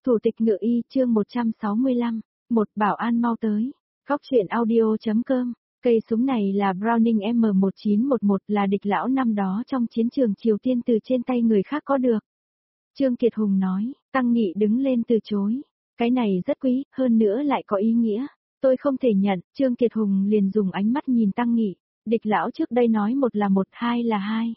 Thủ tịch Ngự Y chương 165, một bảo an mau tới. Góc truyện audio.com. Cây súng này là Browning M1911 là địch lão năm đó trong chiến trường Triều Tiên từ trên tay người khác có được. Trương Kiệt Hùng nói, Tăng Nghị đứng lên từ chối. Cái này rất quý, hơn nữa lại có ý nghĩa. Tôi không thể nhận, Trương Kiệt Hùng liền dùng ánh mắt nhìn Tăng Nghị. Địch lão trước đây nói một là một, hai là hai.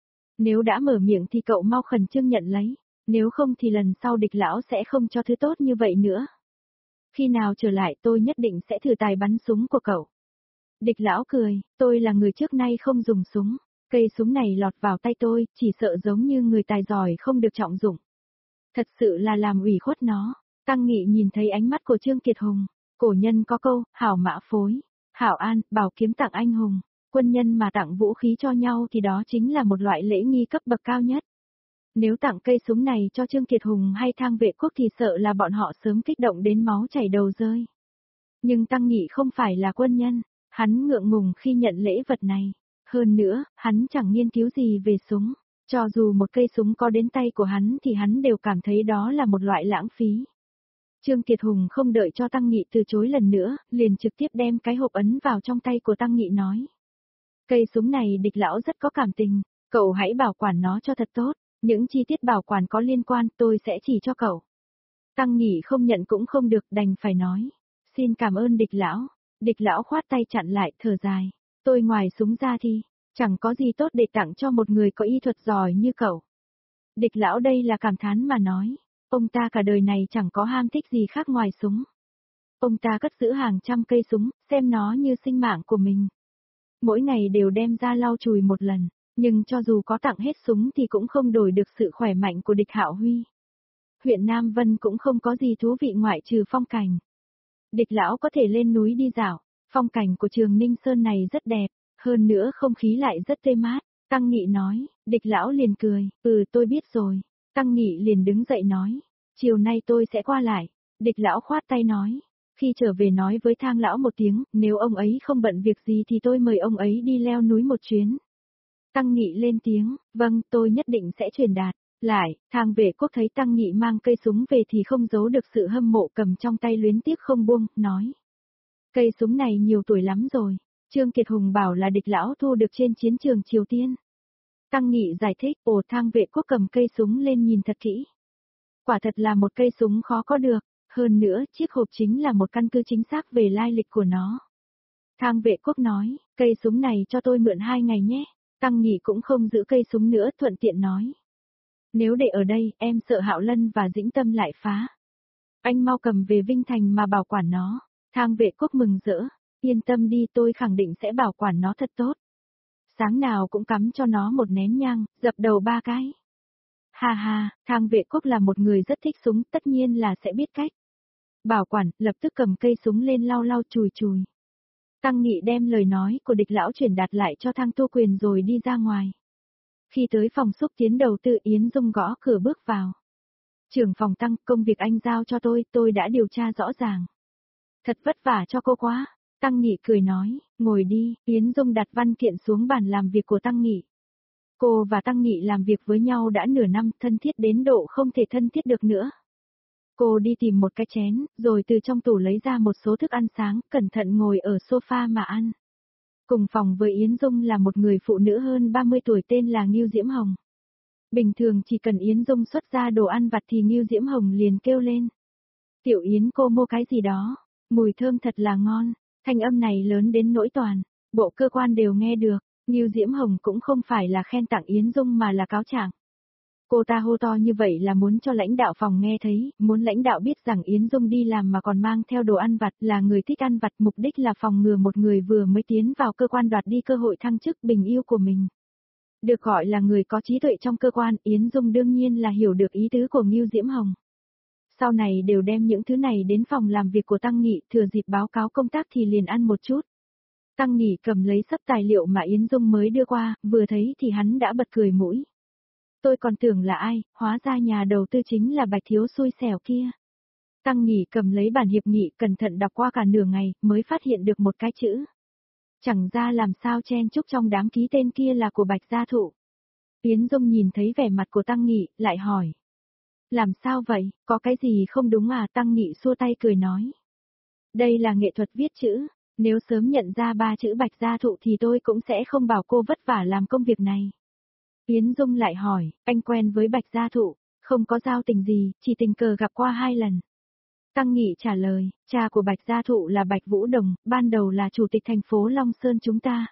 Nếu đã mở miệng thì cậu mau khẩn trương nhận lấy. Nếu không thì lần sau địch lão sẽ không cho thứ tốt như vậy nữa. Khi nào trở lại tôi nhất định sẽ thử tài bắn súng của cậu. Địch lão cười, tôi là người trước nay không dùng súng. Cây súng này lọt vào tay tôi, chỉ sợ giống như người tài giỏi không được trọng dụng. Thật sự là làm ủy khuất nó. Tăng Nghị nhìn thấy ánh mắt của Trương Kiệt Hùng. Cổ nhân có câu, hảo mã phối, hảo an, bảo kiếm tặng anh hùng. Quân nhân mà tặng vũ khí cho nhau thì đó chính là một loại lễ nghi cấp bậc cao nhất. Nếu tặng cây súng này cho Trương Kiệt Hùng hay Thang Vệ Quốc thì sợ là bọn họ sớm kích động đến máu chảy đầu rơi. Nhưng Tăng Nghị không phải là quân nhân, hắn ngượng ngùng khi nhận lễ vật này. Hơn nữa, hắn chẳng nghiên cứu gì về súng. Cho dù một cây súng có đến tay của hắn thì hắn đều cảm thấy đó là một loại lãng phí. Trương Kiệt Hùng không đợi cho Tăng Nghị từ chối lần nữa, liền trực tiếp đem cái hộp ấn vào trong tay của Tăng Nghị nói. Cây súng này địch lão rất có cảm tình, cậu hãy bảo quản nó cho thật tốt. Những chi tiết bảo quản có liên quan tôi sẽ chỉ cho cậu. Tăng Nghị không nhận cũng không được đành phải nói. Xin cảm ơn địch lão. Địch lão khoát tay chặn lại thở dài. Tôi ngoài súng ra thì, chẳng có gì tốt để tặng cho một người có y thuật giỏi như cậu. Địch lão đây là cảm thán mà nói. Ông ta cả đời này chẳng có ham thích gì khác ngoài súng. Ông ta cất giữ hàng trăm cây súng, xem nó như sinh mạng của mình. Mỗi ngày đều đem ra lau chùi một lần. Nhưng cho dù có tặng hết súng thì cũng không đổi được sự khỏe mạnh của địch Hạo Huy. Huyện Nam Vân cũng không có gì thú vị ngoại trừ phong cảnh. Địch lão có thể lên núi đi dạo, phong cảnh của Trường Ninh Sơn này rất đẹp, hơn nữa không khí lại rất tê mát. Tăng Nghị nói, địch lão liền cười, tôi biết rồi. Tăng Nghị liền đứng dậy nói, chiều nay tôi sẽ qua lại. Địch lão khoát tay nói, khi trở về nói với Thang lão một tiếng, nếu ông ấy không bận việc gì thì tôi mời ông ấy đi leo núi một chuyến. Tăng Nghị lên tiếng, vâng, tôi nhất định sẽ truyền đạt. Lại, Thang Vệ Quốc thấy Tăng Nghị mang cây súng về thì không giấu được sự hâm mộ cầm trong tay luyến tiếc không buông, nói. Cây súng này nhiều tuổi lắm rồi, Trương Kiệt Hùng bảo là địch lão thu được trên chiến trường Triều Tiên. Tăng Nghị giải thích, Thang Vệ Quốc cầm cây súng lên nhìn thật kỹ. Quả thật là một cây súng khó có được, hơn nữa chiếc hộp chính là một căn cứ chính xác về lai lịch của nó. Thang Vệ Quốc nói, cây súng này cho tôi mượn 2 ngày nhé. Tăng Nghị cũng không giữ cây súng nữa thuận tiện nói. Nếu để ở đây, em sợ Hạo Lân và Dĩnh Tâm lại phá. Anh mau cầm về Vinh Thành mà bảo quản nó. Thang Vệ Quốc mừng rỡ, yên tâm đi tôi khẳng định sẽ bảo quản nó thật tốt. Sáng nào cũng cắm cho nó một nén nhang, dập đầu 3 cái. Ha ha, Thang Vệ Quốc là một người rất thích súng tất nhiên là sẽ biết cách. Bảo quản, lập tức cầm cây súng lên lau lau chùi chùi. Tăng Nghị đem lời nói của địch lão truyền đạt lại cho Thang Tô Quyền rồi đi ra ngoài. Khi tới phòng xúc tiến đầu tư Yến Dung gõ cửa bước vào. Trưởng phòng Tăng, công việc anh giao cho tôi đã điều tra rõ ràng. Thật vất vả cho cô quá. Tăng Nghị cười nói, ngồi đi, Yến Dung đặt văn kiện xuống bàn làm việc của Tăng Nghị. Cô và Tăng Nghị làm việc với nhau đã nửa năm, thân thiết đến độ không thể thân thiết được nữa. Cô đi tìm một cái chén, rồi từ trong tủ lấy ra một số thức ăn sáng, cẩn thận ngồi ở sofa mà ăn. Cùng phòng với Yến Dung là một người phụ nữ hơn 30 tuổi tên là Ngưu Diễm Hồng. Bình thường chỉ cần Yến Dung xuất ra đồ ăn vặt thì Ngưu Diễm Hồng liền kêu lên. Tiểu Yến cô mua cái gì đó, mùi thơm thật là ngon, thanh âm này lớn đến nỗi toàn, bộ cơ quan đều nghe được, Ngưu Diễm Hồng cũng không phải là khen tặng Yến Dung mà là cáo trạng. Cô ta hô to như vậy là muốn cho lãnh đạo phòng nghe thấy, muốn lãnh đạo biết rằng Yến Dung đi làm mà còn mang theo đồ ăn vặt là người thích ăn vặt, mục đích là phòng ngừa một người vừa mới tiến vào cơ quan đoạt đi cơ hội thăng chức bình yêu của mình. Được gọi là người có trí tuệ trong cơ quan, Yến Dung đương nhiên là hiểu được ý tứ của Ngưu Diễm Hồng. Sau này đều đem những thứ này đến phòng làm việc của Tăng Nghị, thừa dịp báo cáo công tác thì liền ăn một chút. Tăng Nghị cầm lấy sấp tài liệu mà Yến Dung mới đưa qua, vừa thấy thì hắn đã bật cười mũi. Tôi còn tưởng là ai, hóa ra nhà đầu tư chính là Bạch Thiếu xui xẻo kia. Tăng Nghị cầm lấy bản hiệp nghị cẩn thận đọc qua cả nửa ngày, mới phát hiện được một cái chữ. Chẳng ra làm sao chen chúc trong đám ký tên kia là của Bạch Gia Thụ. Yến Dung nhìn thấy vẻ mặt của Tăng Nghị, lại hỏi. Làm sao vậy, có cái gì không đúng à? Tăng Nghị xua tay cười nói. Đây là nghệ thuật viết chữ, nếu sớm nhận ra ba chữ Bạch Gia Thụ thì tôi cũng sẽ không bảo cô vất vả làm công việc này. Yến Dung lại hỏi, anh quen với Bạch Gia Thụ, không có giao tình gì, chỉ tình cờ gặp qua 2 lần. Tăng Nghị trả lời, cha của Bạch Gia Thụ là Bạch Vũ Đồng, ban đầu là chủ tịch thành phố Long Sơn chúng ta.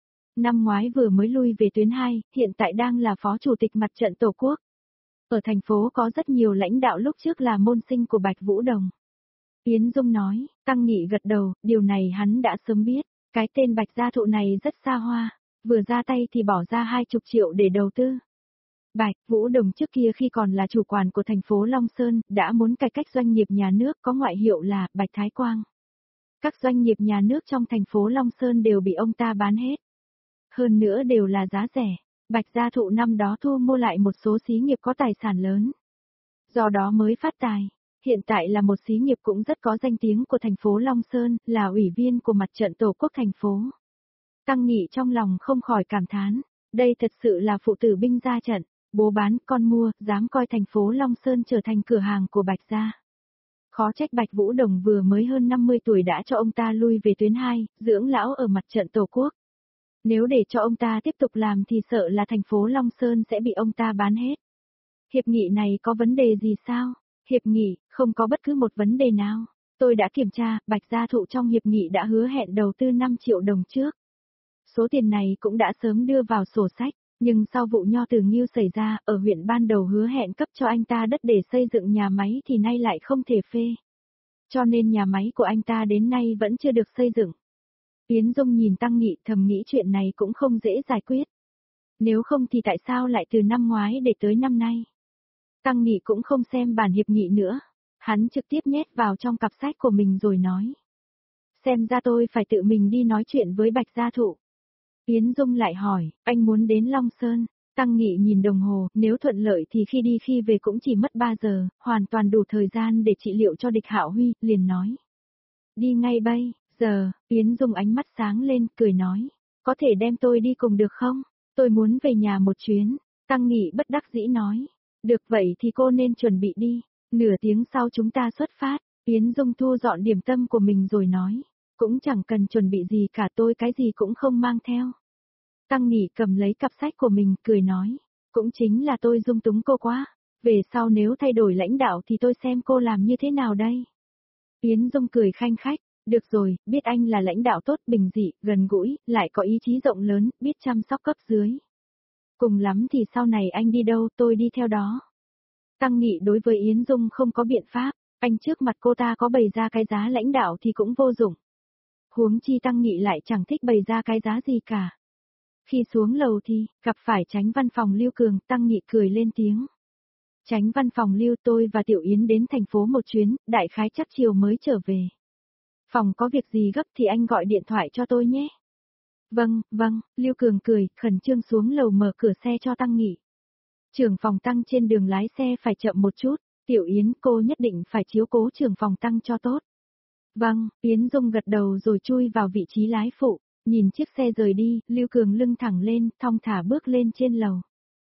Năm ngoái vừa mới lui về tuyến 2, hiện tại đang là phó chủ tịch mặt trận Tổ quốc. Ở thành phố có rất nhiều lãnh đạo lúc trước là môn sinh của Bạch Vũ Đồng. Yến Dung nói, Tăng Nghị gật đầu, điều này hắn đã sớm biết, cái tên Bạch Gia Thụ này rất xa hoa, vừa ra tay thì bỏ ra 20 triệu để đầu tư. Bạch Vũ Đồng trước kia khi còn là chủ quản của thành phố Long Sơn, đã muốn cải cách doanh nghiệp nhà nước có ngoại hiệu là Bạch Thái Quang. Các doanh nghiệp nhà nước trong thành phố Long Sơn đều bị ông ta bán hết. Hơn nữa đều là giá rẻ, Bạch Gia Thụ năm đó thu mua lại một số xí nghiệp có tài sản lớn. Do đó mới phát tài. Hiện tại là một xí nghiệp cũng rất có danh tiếng của thành phố Long Sơn, là ủy viên của mặt trận Tổ quốc thành phố. Tăng Nghị trong lòng không khỏi cảm thán, đây thật sự là phụ tử binh ra trận, bố bán, con mua, dám coi thành phố Long Sơn trở thành cửa hàng của Bạch Gia. Khó trách Bạch Vũ Đồng vừa mới hơn 50 tuổi đã cho ông ta lui về tuyến 2, dưỡng lão ở mặt trận Tổ quốc. Nếu để cho ông ta tiếp tục làm thì sợ là thành phố Long Sơn sẽ bị ông ta bán hết. Hiệp nghị này có vấn đề gì sao? Hiệp nghị, không có bất cứ một vấn đề nào. Tôi đã kiểm tra, Bạch Gia Thụ trong hiệp nghị đã hứa hẹn đầu tư 5 triệu đồng trước. Số tiền này cũng đã sớm đưa vào sổ sách, nhưng sau vụ Nho Từ Nghiêu xảy ra, ở huyện ban đầu hứa hẹn cấp cho anh ta đất để xây dựng nhà máy thì nay lại không thể phê. Cho nên nhà máy của anh ta đến nay vẫn chưa được xây dựng. Yến Dung nhìn Tăng Nghị thầm nghĩ chuyện này cũng không dễ giải quyết. Nếu không thì tại sao lại từ năm ngoái để tới năm nay? Tăng Nghị cũng không xem bản hiệp nghị nữa. Hắn trực tiếp nhét vào trong cặp sách của mình rồi nói. Xem ra tôi phải tự mình đi nói chuyện với Bạch Gia Thụ. Yến Dung lại hỏi, anh muốn đến Long Sơn? Tăng Nghị nhìn đồng hồ, nếu thuận lợi thì khi đi khi về cũng chỉ mất 3 giờ, hoàn toàn đủ thời gian để trị liệu cho Địch Hạo Huy, liền nói. Đi ngay bây giờ, Yến Dung ánh mắt sáng lên, cười nói. Có thể đem tôi đi cùng được không? Tôi muốn về nhà một chuyến. Tăng Nghị bất đắc dĩ nói. Được vậy thì cô nên chuẩn bị đi. Nửa tiếng sau chúng ta xuất phát. Yến Dung thu dọn điểm tâm của mình rồi nói. Cũng chẳng cần chuẩn bị gì cả, tôi cái gì cũng không mang theo. Tăng Nghị cầm lấy cặp sách của mình, cười nói. Cũng chính là tôi dung túng cô quá. Về sau nếu thay đổi lãnh đạo thì tôi xem cô làm như thế nào đây. Yến Dung cười khanh khách. Được rồi, biết anh là lãnh đạo tốt, bình dị, gần gũi, lại có ý chí rộng lớn, biết chăm sóc cấp dưới. Cùng lắm thì sau này anh đi đâu tôi đi theo đó. Tăng Nghị đối với Yến Dung không có biện pháp, anh trước mặt cô ta có bày ra cái giá lãnh đạo thì cũng vô dụng. Huống chi Tăng Nghị lại chẳng thích bày ra cái giá gì cả. Khi xuống lầu thì, gặp phải Chánh văn phòng Lưu Cường, Tăng Nghị cười lên tiếng. Chánh văn phòng Lưu, tôi và Tiểu Yến đến thành phố một chuyến, đại khái chắc chiều mới trở về. Phòng có việc gì gấp thì anh gọi điện thoại cho tôi nhé. Vâng, Lưu Cường cười, khẩn trương xuống lầu mở cửa xe cho Tăng Nghị. Trưởng phòng Tăng trên đường lái xe phải chậm một chút, Tiểu Yến cô nhất định phải chiếu cố trưởng phòng Tăng cho tốt. Vâng, Yến Dung gật đầu rồi chui vào vị trí lái phụ, nhìn chiếc xe rời đi, Lưu Cường lưng thẳng lên, thong thả bước lên trên lầu.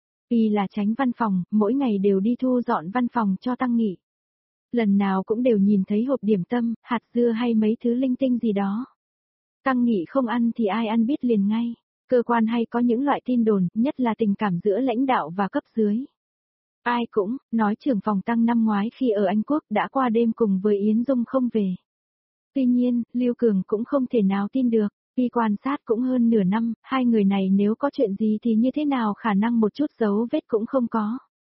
Y là Chánh văn phòng, mỗi ngày đều đi thu dọn văn phòng cho Tăng Nghị. Lần nào cũng đều nhìn thấy hộp điểm tâm, hạt dưa hay mấy thứ linh tinh gì đó. Tăng Nghị không ăn thì ai ăn biết liền ngay. Cơ quan hay có những loại tin đồn, nhất là tình cảm giữa lãnh đạo và cấp dưới. Ai cũng, nói trưởng phòng Tăng năm ngoái khi ở Anh Quốc đã qua đêm cùng với Yến Dung không về. Tuy nhiên, Lưu Cường cũng không thể nào tin được, khi quan sát cũng hơn nửa năm, hai người này nếu có chuyện gì thì như thế nào khả năng một chút dấu vết cũng không có.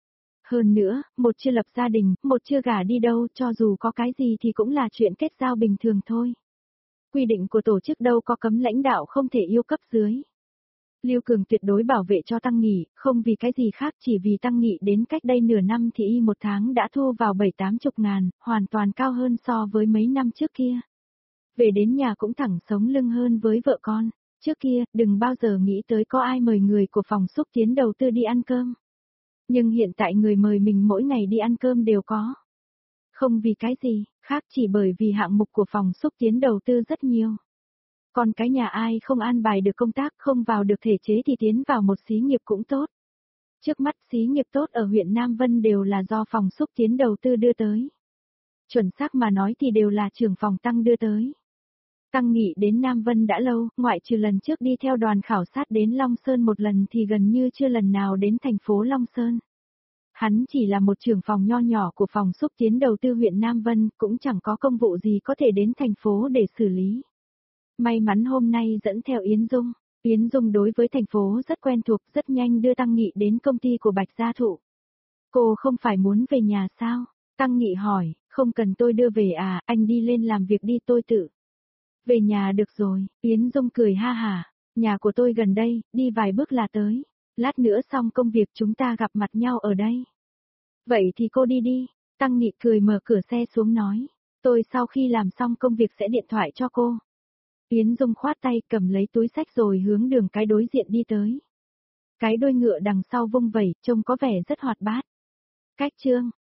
Hơn nữa, một chưa lập gia đình, một chưa gả đi đâu, cho dù có cái gì thì cũng là chuyện kết giao bình thường thôi. Quy định của tổ chức đâu có cấm lãnh đạo không thể yêu cấp dưới. Lưu Cường tuyệt đối bảo vệ cho Tăng Nghị, không vì cái gì khác, chỉ vì Tăng Nghị đến cách đây nửa năm thì y một tháng đã thu vào 7-80 ngàn, hoàn toàn cao hơn so với mấy năm trước kia. Về đến nhà cũng thẳng sống lưng hơn với vợ con, trước kia, đừng bao giờ nghĩ tới có ai mời người của phòng xúc tiến đầu tư đi ăn cơm. Nhưng hiện tại người mời mình mỗi ngày đi ăn cơm đều có. Không vì cái gì, khác chỉ bởi vì hạng mục của phòng xúc tiến đầu tư rất nhiều. Còn cái nhà ai không an bài được công tác, không vào được thể chế thì tiến vào một xí nghiệp cũng tốt. Trước mắt xí nghiệp tốt ở huyện Nam Vân đều là do phòng xúc tiến đầu tư đưa tới. Chuẩn xác mà nói thì đều là trưởng phòng Tăng đưa tới. Tăng Nghị đến Nam Vân đã lâu, ngoại trừ lần trước đi theo đoàn khảo sát đến Long Sơn một lần thì gần như chưa lần nào đến thành phố Long Sơn. Hắn chỉ là một trưởng phòng nho nhỏ của phòng xúc tiến đầu tư huyện Nam Vân, cũng chẳng có công vụ gì có thể đến thành phố để xử lý. May mắn hôm nay dẫn theo Yến Dung. Yến Dung đối với thành phố rất quen thuộc, rất nhanh đưa Tăng Nghị đến công ty của Bạch Gia Thụ. Cô không phải muốn về nhà sao? Tăng Nghị hỏi, không cần tôi đưa về à, anh đi lên làm việc đi tôi tự. Về nhà được rồi, Yến Dung cười ha hả, nhà của tôi gần đây, đi vài bước là tới. Lát nữa xong công việc chúng ta gặp mặt nhau ở đây. Vậy thì cô đi đi, Tăng Nghị cười mở cửa xe xuống nói, tôi sau khi làm xong công việc sẽ điện thoại cho cô. Yến Dung khoát tay cầm lấy túi xách rồi hướng đường cái đối diện đi tới. Cái đuôi ngựa đằng sau vung vẩy, trông có vẻ rất hoạt bát. Cách chương